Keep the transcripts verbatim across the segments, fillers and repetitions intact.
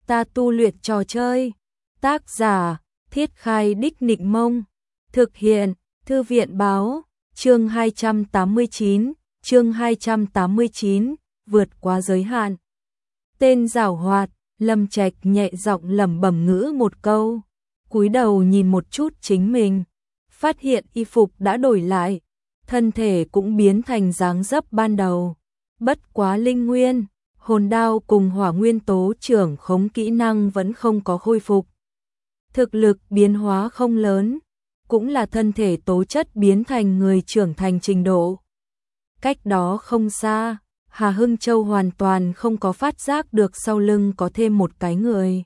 ta tu luyện trò chơi. Tác giả, Thiết Khai Đích Nịnh Mông. Thực hiện, Thư viện Báo. Chương hai trăm tám mươi chín, chương hai trăm tám mươi chín, vượt quá giới hạn. Tên giảo hoạt, Lâm Trạch nhẹ giọng lẩm bẩm ngữ một câu, cúi đầu nhìn một chút chính mình, phát hiện y phục đã đổi lại, thân thể cũng biến thành dáng dấp ban đầu. Bất quá linh nguyên, hồn đao cùng hỏa nguyên tố trưởng khống kỹ năng vẫn không có khôi phục. Thực lực biến hóa không lớn, cũng là thân thể tố chất biến thành người trưởng thành trình độ. Cách đó không xa, Hà Hưng Châu hoàn toàn không có phát giác được sau lưng có thêm một cái người.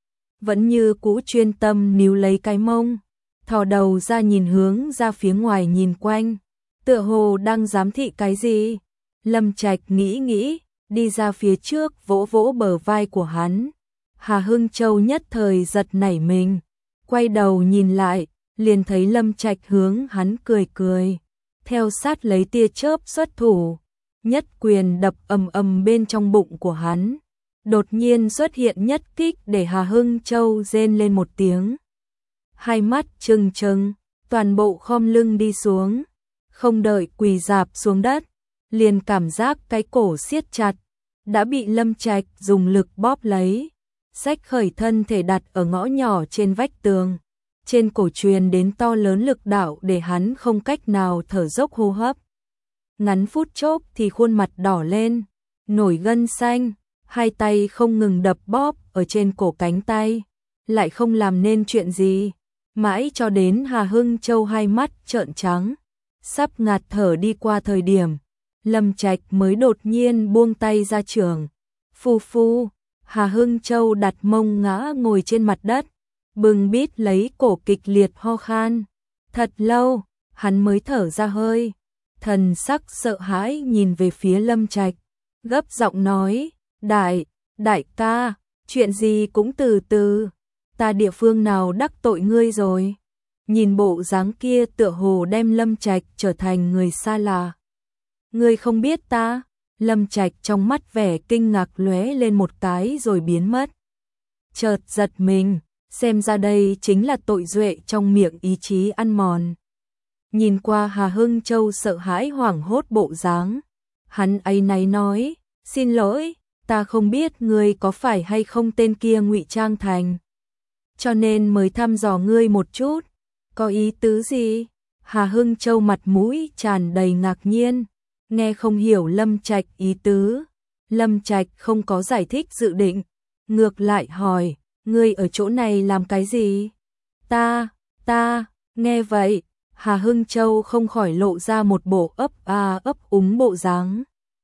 Vẫn như cũ chuyên tâm níu lấy cái mông, thò đầu ra nhìn hướng ra phía ngoài nhìn quanh, tựa hồ đang giám thị cái gì. Lâm Trạch nghĩ nghĩ, đi ra phía trước vỗ vỗ bờ vai của hắn. Hà Hưng Châu nhất thời giật nảy mình, quay đầu nhìn lại, liền thấy Lâm Trạch hướng hắn cười cười, theo sát lấy tia chớp xuất thủ, nhất quyền đập ầm ầm bên trong bụng của hắn. Đột nhiên xuất hiện nhất kích để Hà Hưng Châu rên lên một tiếng. Hai mắt trừng trừng, toàn bộ khom lưng đi xuống, không đợi quỳ rạp xuống đất, liền cảm giác cái cổ siết chặt, đã bị Lâm Trạch dùng lực bóp lấy, xách khởi thân thể đặt ở ngõ nhỏ trên vách tường. Trên cổ truyền đến to lớn lực đạo để hắn không cách nào thở dốc hô hấp. Ngắn phút chốc thì khuôn mặt đỏ lên, nổi gân xanh, hai tay không ngừng đập bóp ở trên cổ cánh tay, lại không làm nên chuyện gì. Mãi cho đến Hà Hưng Châu hai mắt trợn trắng, sắp ngạt thở đi qua thời điểm, Lâm Trạch mới đột nhiên buông tay ra trường. Phu phu, Hà Hưng Châu đặt mông ngã ngồi trên mặt đất, bừng bít lấy cổ kịch liệt ho khan. Thật lâu, hắn mới thở ra hơi, thần sắc sợ hãi nhìn về phía Lâm Trạch, gấp giọng nói, đại, đại ca, chuyện gì cũng từ từ, ta địa phương nào đắc tội ngươi rồi. Nhìn bộ dáng kia tựa hồ đem Lâm Trạch trở thành người xa lạ. Ngươi không biết ta? Lâm Trạch trong mắt vẻ kinh ngạc lóe lên một cái rồi biến mất. Chợt giật mình, xem ra đây chính là tội duệ trong miệng ý chí ăn mòn. Nhìn qua Hà Hưng Châu sợ hãi hoảng hốt bộ dáng, hắn áy náy nói, xin lỗi, ta không biết ngươi có phải hay không tên kia ngụy trang thành, cho nên mới thăm dò ngươi một chút. Có ý tứ gì? Hà Hưng Châu mặt mũi tràn đầy ngạc nhiên, nghe không hiểu Lâm Trạch ý tứ. Lâm Trạch không có giải thích dự định, ngược lại hỏi, ngươi ở chỗ này làm cái gì? Ta, ta, nghe vậy, Hà Hưng Châu không khỏi lộ ra một bộ ấp a ấp úng bộ dáng.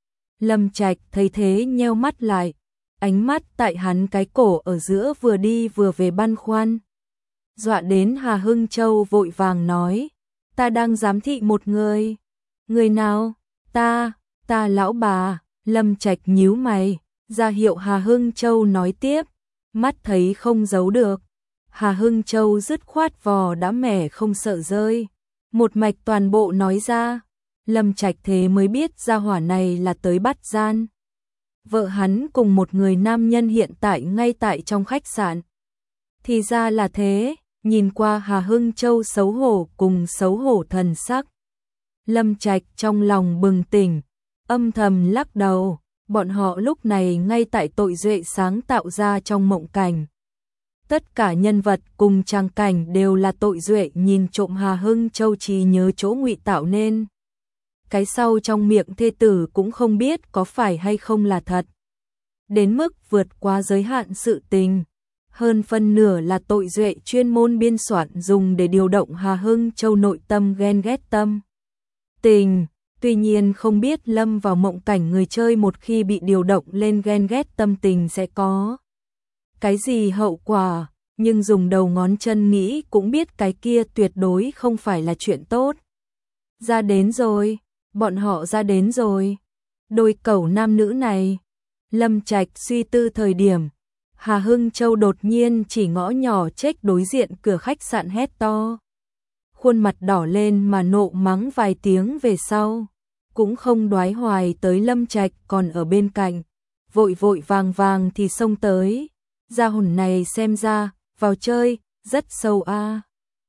Lâm Trạch thấy thế nheo mắt lại, ánh mắt tại hắn cái cổ ở giữa vừa đi vừa về băn khoăn. Dọa đến Hà Hưng Châu vội vàng nói, ta đang giám thị một người. Người nào? Ta, ta lão bà. Lâm Trạch nhíu mày, ra hiệu Hà Hưng Châu nói tiếp, mắt thấy không giấu được. Hà Hưng Châu dứt khoát vò đã mẻ không sợ rơi, một mạch toàn bộ nói ra. Lâm Trạch thế mới biết gia hỏa này là tới bắt gian. Vợ hắn cùng một người nam nhân hiện tại ngay tại trong khách sạn. Thì ra là thế, nhìn qua Hà Hưng Châu xấu hổ cùng xấu hổ thần sắc. Lâm Trạch trong lòng bừng tỉnh, âm thầm lắc đầu, bọn họ lúc này ngay tại tội duệ sáng tạo ra trong mộng cảnh. Tất cả nhân vật cùng trang cảnh đều là tội duệ nhìn trộm Hà Hưng Châu trí nhớ chỗ ngụy tạo nên. Cái sau trong miệng thê tử cũng không biết có phải hay không là thật. Đến mức vượt quá giới hạn sự tình. Hơn phân nửa là tội duệ chuyên môn biên soạn dùng để điều động Hà Hưng Châu nội tâm ghen ghét tâm tình. Tuy nhiên không biết lâm vào mộng cảnh người chơi một khi bị điều động lên ghen ghét tâm tình sẽ có cái gì hậu quả, nhưng dùng đầu ngón chân nghĩ cũng biết cái kia tuyệt đối không phải là chuyện tốt. Ra đến rồi, bọn họ ra đến rồi. Đôi cẩu nam nữ này. Lâm Trạch suy tư thời điểm, Hà Hưng Châu đột nhiên chỉ ngõ nhỏ chếch đối diện cửa khách sạn hét to. Khuôn mặt đỏ lên mà nộ mắng vài tiếng về sau, cũng không đoái hoài tới Lâm Trạch còn ở bên cạnh, vội vội vàng vàng thì xông tới, Gia hồn này xem ra, vào chơi, rất sâu a. À.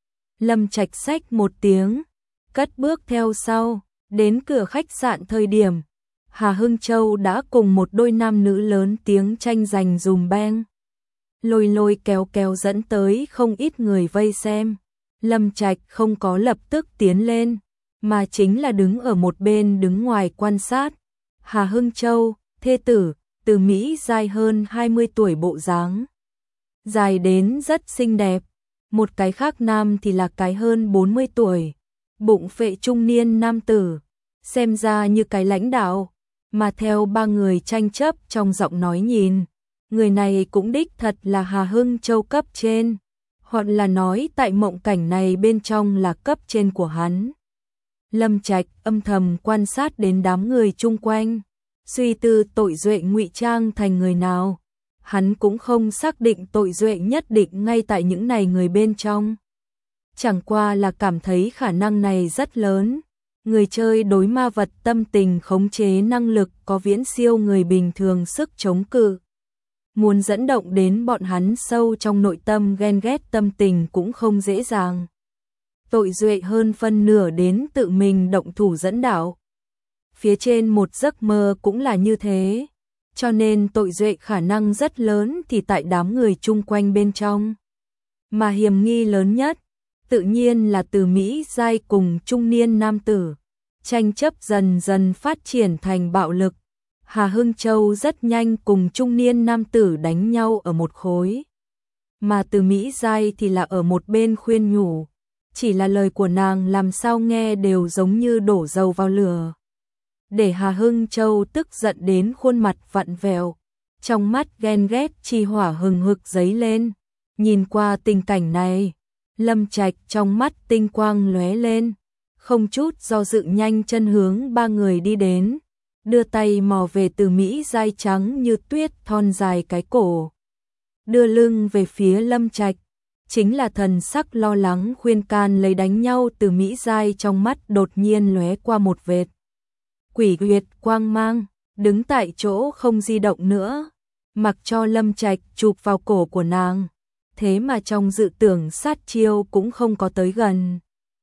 Lâm Trạch xách một tiếng, cất bước theo sau, đến cửa khách sạn thời điểm. Hà Hưng Châu đã cùng một đôi nam nữ lớn tiếng tranh giành dùm beng. Lôi lôi kéo kéo dẫn tới không ít người vây xem. Lâm Trạch không có lập tức tiến lên, mà chính là đứng ở một bên đứng ngoài quan sát. Hà Hưng Châu, thê tử, Từ Mỹ dài hơn hai mươi tuổi bộ dáng. Dài đến rất xinh đẹp. Một cái khác nam thì là cái hơn bốn mươi tuổi. Bụng phệ trung niên nam tử. Xem ra như cái lãnh đạo. Mà theo ba người tranh chấp trong giọng nói nhìn. Người này cũng đích thật là Hà Hưng Châu cấp trên. Hoặc là nói tại mộng cảnh này bên trong là cấp trên của hắn. Lâm Trạch âm thầm quan sát đến đám người chung quanh. Suy tư Tội Duệ ngụy trang thành người nào. Hắn cũng không xác định Tội Duệ nhất định ngay tại những này người bên trong. Chẳng qua là cảm thấy khả năng này rất lớn. Người chơi đối ma vật tâm tình khống chế năng lực có viễn siêu người bình thường sức chống cự. Muốn dẫn động đến bọn hắn sâu trong nội tâm ghen ghét tâm tình cũng không dễ dàng. Tội Duệ hơn phân nửa đến tự mình động thủ dẫn đạo. Phía trên một giấc mơ cũng là như thế. Cho nên Tội Duệ khả năng rất lớn thì tại đám người chung quanh bên trong. Mà hiểm nghi lớn nhất, tự nhiên là Từ Mỹ giai cùng trung niên nam tử. Tranh chấp dần dần phát triển thành bạo lực. Hà Hưng Châu rất nhanh cùng trung niên nam tử đánh nhau ở một khối. Mà Từ Mỹ giai thì là ở một bên khuyên nhủ. Chỉ là lời của nàng làm sao nghe đều giống như đổ dầu vào lửa. Để Hà Hưng Châu tức giận đến khuôn mặt vặn vẹo. Trong mắt ghen ghét chi hỏa hừng hực dấy lên. Nhìn qua tình cảnh này, Lâm Trạch trong mắt tinh quang lóe lên. Không chút do dự nhanh chân hướng ba người đi đến. Đưa tay mò về Từ Mỹ dai trắng như tuyết thon dài cái cổ. Đưa lưng về phía Lâm Trạch. Chính là thần sắc lo lắng khuyên can lấy đánh nhau. Từ Mỹ dai trong mắt đột nhiên lóe qua một vệt quỷ huyệt quang mang, đứng tại chỗ không di động nữa, mặc cho Lâm Trạch chụp vào cổ của nàng. Thế mà trong dự tưởng sát chiêu cũng không có tới gần.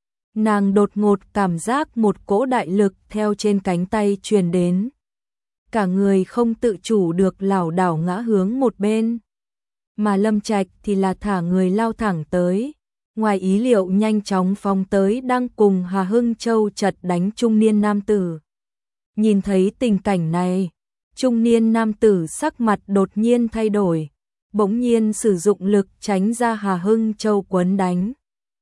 Nàng đột ngột cảm giác một cỗ đại lực theo trên cánh tay truyền đến. Cả người không tự chủ được lảo đảo ngã hướng một bên. Mà Lâm Trạch thì là thả người lao thẳng tới. Ngoài ý liệu nhanh chóng phóng tới đang cùng Hà Hưng Châu chật đánh trung niên nam tử. Nhìn thấy tình cảnh này, trung niên nam tử sắc mặt đột nhiên thay đổi. Bỗng nhiên sử dụng lực tránh ra Hà Hưng Châu quấn đánh.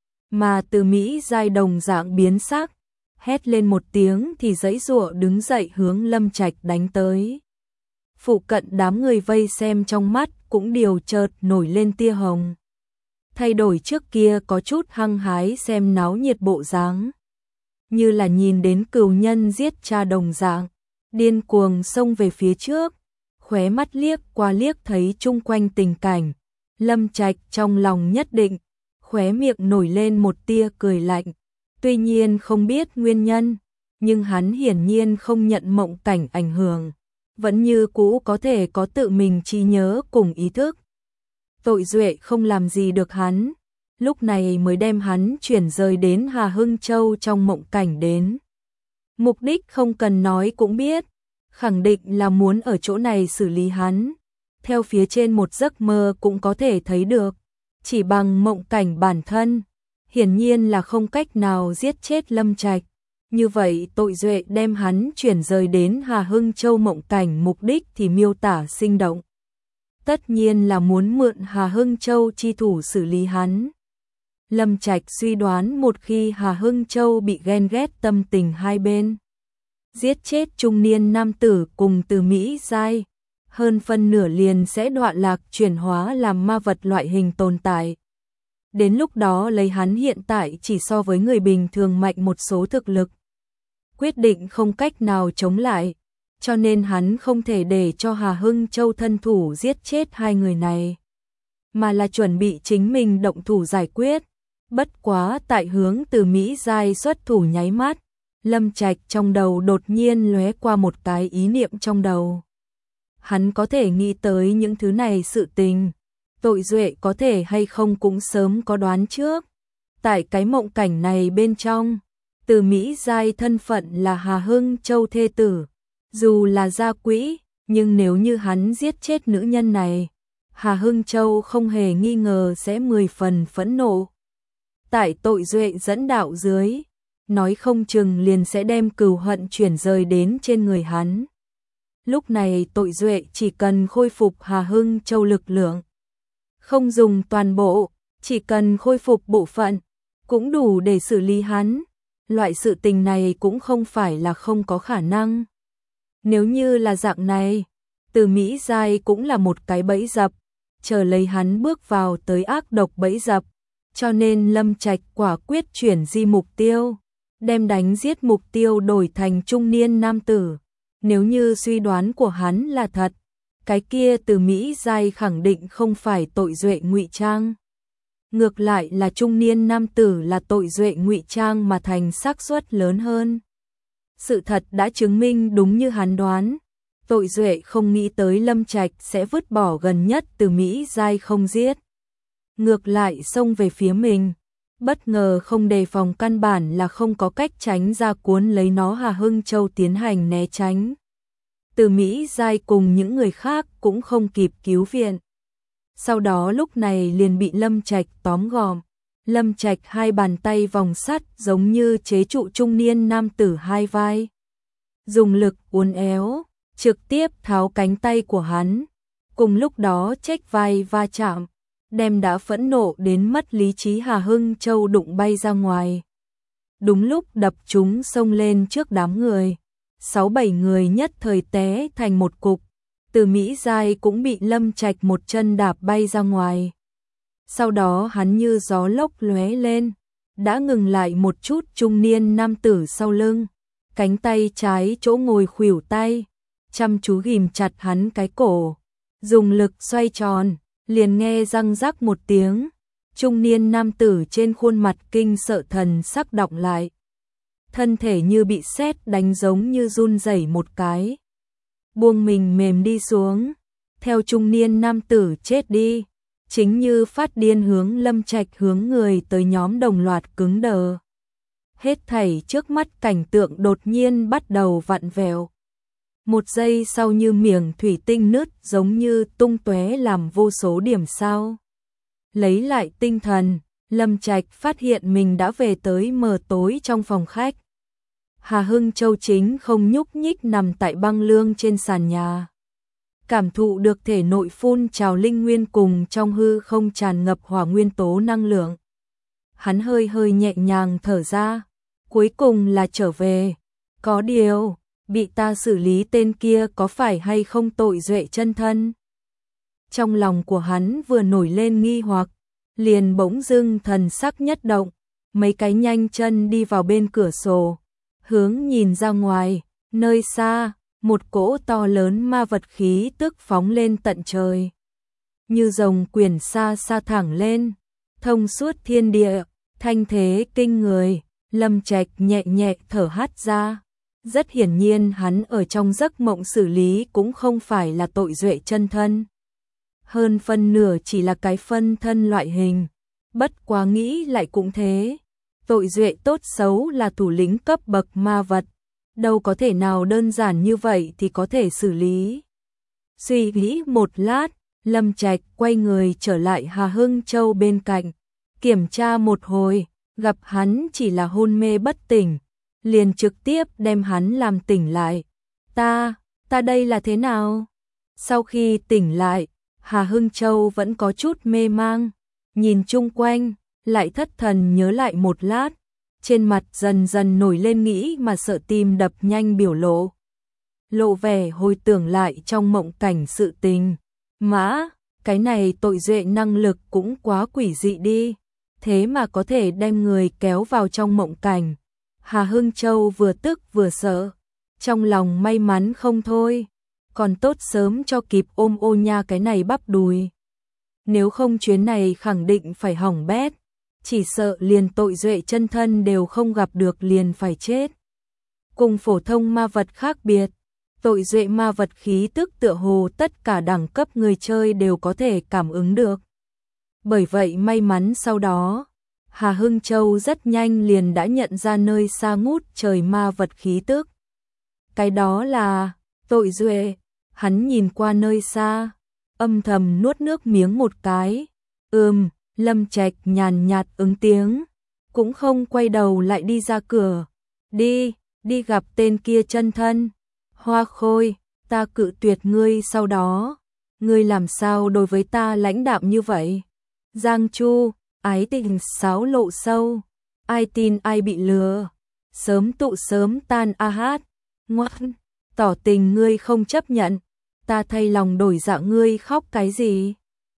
Mà Từ Mỹ giai đồng dạng biến sắc, hét lên một tiếng thì giãy giụa đứng dậy hướng Lâm Trạch đánh tới. Phụ cận đám người vây xem trong mắt cũng điều chợt nổi lên tia hồng. Thay đổi trước kia có chút hăng hái xem náo nhiệt bộ dáng. Như là nhìn đến cừu nhân giết cha đồng dạng, điên cuồng xông về phía trước. Khóe mắt liếc qua liếc thấy chung quanh tình cảnh. Lâm Trạch trong lòng nhất định, khóe miệng nổi lên một tia cười lạnh. Tuy nhiên không biết nguyên nhân, nhưng hắn hiển nhiên không nhận mộng cảnh ảnh hưởng. Vẫn như cũ có thể có tự mình trí nhớ cùng ý thức. Tội Duệ không làm gì được hắn. Lúc này mới đem hắn chuyển rời đến Hà Hưng Châu trong mộng cảnh đến. Mục đích không cần nói cũng biết. Khẳng định là muốn ở chỗ này xử lý hắn. Theo phía trên một giấc mơ cũng có thể thấy được. Chỉ bằng mộng cảnh bản thân, hiển nhiên là không cách nào giết chết Lâm Trạch. Như vậy Tội Duệ đem hắn chuyển rời đến Hà Hưng Châu mộng cảnh mục đích thì miêu tả sinh động. Tất nhiên là muốn mượn Hà Hưng Châu chi thủ xử lý hắn. Lâm Trạch suy đoán một khi Hà Hưng Châu bị ghen ghét tâm tình hai bên. Giết chết trung niên nam tử cùng Từ Mỹ giai. Hơn phân nửa liền sẽ đoạn lạc chuyển hóa làm ma vật loại hình tồn tại. Đến lúc đó lấy hắn hiện tại chỉ so với người bình thường mạnh một số thực lực. Quyết định không cách nào chống lại. Cho nên hắn không thể để cho Hà Hưng Châu thân thủ giết chết hai người này. Mà là chuẩn bị chính mình động thủ giải quyết. Bất quá tại hướng Từ Mỹ giai xuất thủ nháy mắt. Lâm Trạch trong đầu đột nhiên lóe qua một cái ý niệm trong đầu. Hắn có thể nghĩ tới những thứ này sự tình, Tội Duệ có thể hay không cũng sớm có đoán trước. Tại cái mộng cảnh này bên trong, Từ Mỹ Giai thân phận là Hà Hưng Châu thê tử, dù là gia quỹ, nhưng nếu như hắn giết chết nữ nhân này, Hà Hưng Châu không hề nghi ngờ sẽ mười phần phẫn nộ. Tại Tội Duệ dẫn đạo dưới, nói không chừng liền sẽ đem cừu hận chuyển rời đến trên người hắn. Lúc này Tội Duệ chỉ cần khôi phục Hà Hưng Châu lực lượng, không dùng toàn bộ, chỉ cần khôi phục bộ phận, cũng đủ để xử lý hắn. Loại sự tình này cũng không phải là không có khả năng. Nếu như là dạng này, Từ Mỹ Giai cũng là một cái bẫy dập, chờ lấy hắn bước vào tới ác độc bẫy dập, cho nên Lâm Trạch quả quyết chuyển di mục tiêu, đem đánh giết mục tiêu đổi thành trung niên nam tử. Nếu như suy đoán của hắn là thật, cái kia Từ Mỹ Giai khẳng định không phải Tội Duệ ngụy trang. Ngược lại là trung niên nam tử là Tội Duệ ngụy trang mà thành xác suất lớn hơn. Sự thật đã chứng minh đúng như hắn đoán, Tội Duệ không nghĩ tới Lâm Trạch sẽ vứt bỏ gần nhất Từ Mỹ Giai không giết. Ngược lại xông về phía mình, bất ngờ không đề phòng căn bản là không có cách tránh ra cuốn lấy nó. Hà Hưng Châu tiến hành né tránh. Từ Mỹ Giai cùng những người khác cũng không kịp cứu viện. Sau đó lúc này liền bị Lâm Trạch tóm gọn. Lâm Trạch hai bàn tay vòng sắt giống như chế trụ trung niên nam tử hai vai. Dùng lực uốn éo, trực tiếp tháo cánh tay của hắn. Cùng lúc đó chếch vai va chạm, đem đã phẫn nộ đến mất lý trí Hà Hưng Châu đụng bay ra ngoài. Đúng lúc đập chúng xông lên trước đám người. Sáu bảy người nhất thời té thành một cục. Từ Mỹ Giai cũng bị Lâm Trạch một chân đạp bay ra ngoài. Sau đó hắn như gió lốc lóe lên, đã ngừng lại một chút trung niên nam tử sau lưng. Cánh tay trái chỗ ngồi khuỷu tay, chăm chú ghìm chặt hắn cái cổ. Dùng lực xoay tròn, liền nghe răng rắc một tiếng. Trung niên nam tử trên khuôn mặt kinh sợ thần sắc đọng lại. Thân thể như bị sét đánh giống như run rẩy một cái. Buông mình mềm đi xuống, theo trung niên nam tử chết đi, chính như phát điên hướng Lâm Trạch hướng người tới nhóm đồng loạt cứng đờ. Hết thảy trước mắt cảnh tượng đột nhiên bắt đầu vặn vẹo. Một giây sau như miệng thủy tinh nứt giống như tung tóe làm vô số điểm sao. Lấy lại tinh thần, Lâm Trạch phát hiện mình đã về tới mờ tối trong phòng khách. Hà Hưng Châu chính không nhúc nhích nằm tại băng lương trên sàn nhà. Cảm thụ được thể nội phun trào linh nguyên cùng trong hư không tràn ngập hỏa nguyên tố năng lượng. Hắn hơi hơi nhẹ nhàng thở ra, cuối cùng là trở về. Có điều, bị ta xử lý tên kia có phải hay không Tội Duệ chân thân? Trong lòng của hắn vừa nổi lên nghi hoặc, liền bỗng dưng thần sắc nhất động, mấy cái nhanh chân đi vào bên cửa sổ. Hướng nhìn ra ngoài, nơi xa, một cỗ to lớn ma vật khí tức phóng lên tận trời. Như rồng quyển xa xa thẳng lên, thông suốt thiên địa, thanh thế kinh người. Lâm Trạch nhẹ nhẹ thở hắt ra. Rất hiển nhiên hắn ở trong giấc mộng xử lý cũng không phải là Tội Duệ chân thân. Hơn phân nửa chỉ là cái phân thân loại hình. Bất quá nghĩ lại cũng thế. Tội Duệ tốt xấu là thủ lĩnh cấp bậc ma vật, đâu có thể nào đơn giản như vậy thì có thể xử lý. Suy nghĩ một lát, Lâm Trạch quay người trở lại Hà Hưng Châu bên cạnh, kiểm tra một hồi, gặp hắn chỉ là hôn mê bất tỉnh, liền trực tiếp đem hắn làm tỉnh lại. Ta, ta đây là thế nào? Sau khi tỉnh lại, Hà Hưng Châu vẫn có chút mê mang, nhìn chung quanh, lại thất thần nhớ lại một lát, trên mặt dần dần nổi lên nghĩ mà sợ tim đập nhanh biểu lộ. Lộ vẻ hồi tưởng lại trong mộng cảnh sự tình. Mã, cái này Tội Duệ năng lực cũng quá quỷ dị đi, thế mà có thể đem người kéo vào trong mộng cảnh. Hà Hưng Châu vừa tức vừa sợ, trong lòng may mắn không thôi, còn tốt sớm cho kịp ôm ô nha cái này bắp đùi. Nếu không chuyến này khẳng định phải hỏng bét, chỉ sợ liền Tội Duệ chân thân đều không gặp được liền phải chết. Cùng phổ thông ma vật khác biệt, Tội Duệ ma vật khí tức tựa hồ tất cả đẳng cấp người chơi đều có thể cảm ứng được. Bởi vậy may mắn sau đó, Hà Hưng Châu rất nhanh liền đã nhận ra nơi xa ngút trời ma vật khí tức. Cái đó là tội duệ, hắn nhìn qua nơi xa, âm thầm nuốt nước miếng một cái. Ừm, Lâm Trạch nhàn nhạt ứng tiếng, cũng không quay đầu lại đi ra cửa. Đi, đi gặp tên kia chân thân. Hoa Khôi, ta cự tuyệt ngươi sau đó. Ngươi làm sao đối với ta lãnh đạm như vậy? Giang Chu, ái tình sáo lộ sâu. Ai tin ai bị lừa. Sớm tụ sớm tan a hát. Ngoan, tỏ tình ngươi không chấp nhận. Ta thay lòng đổi dạ ngươi khóc cái gì?